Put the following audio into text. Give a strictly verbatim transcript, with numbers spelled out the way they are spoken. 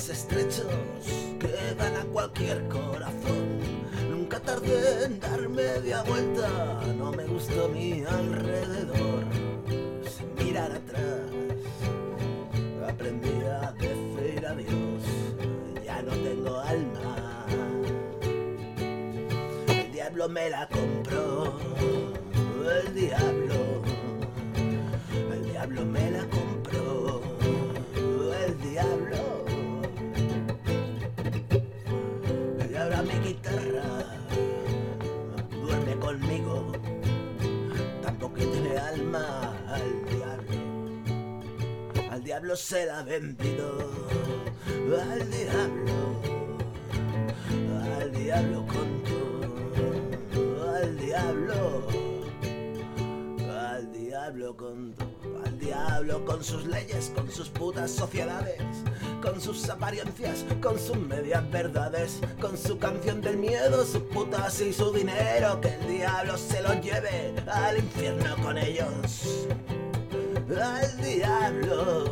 puentes estrechos que van a cualquier corazón. Nunca tardé en dar media vuelta, no me gustó mi alrededor. Sin mirar atrás, aprendí a decir adiós. Ya no tengo alma, el diablo me la compró. El diablo, el diablo me la compró. El diablo. Y ahora mi guitarra duerme conmigo. Tampoco tiene alma al diablo. Al diablo se la ha vendido. Al diablo. Al diablo con todo. Al diablo. Al diablo con todo, al diablo con sus leyes, con sus putas sociedades, con sus apariencias, con sus medias verdades, con su canción del miedo, sus putas y su dinero, que el diablo se los lleve al infierno con ellos. Al diablo,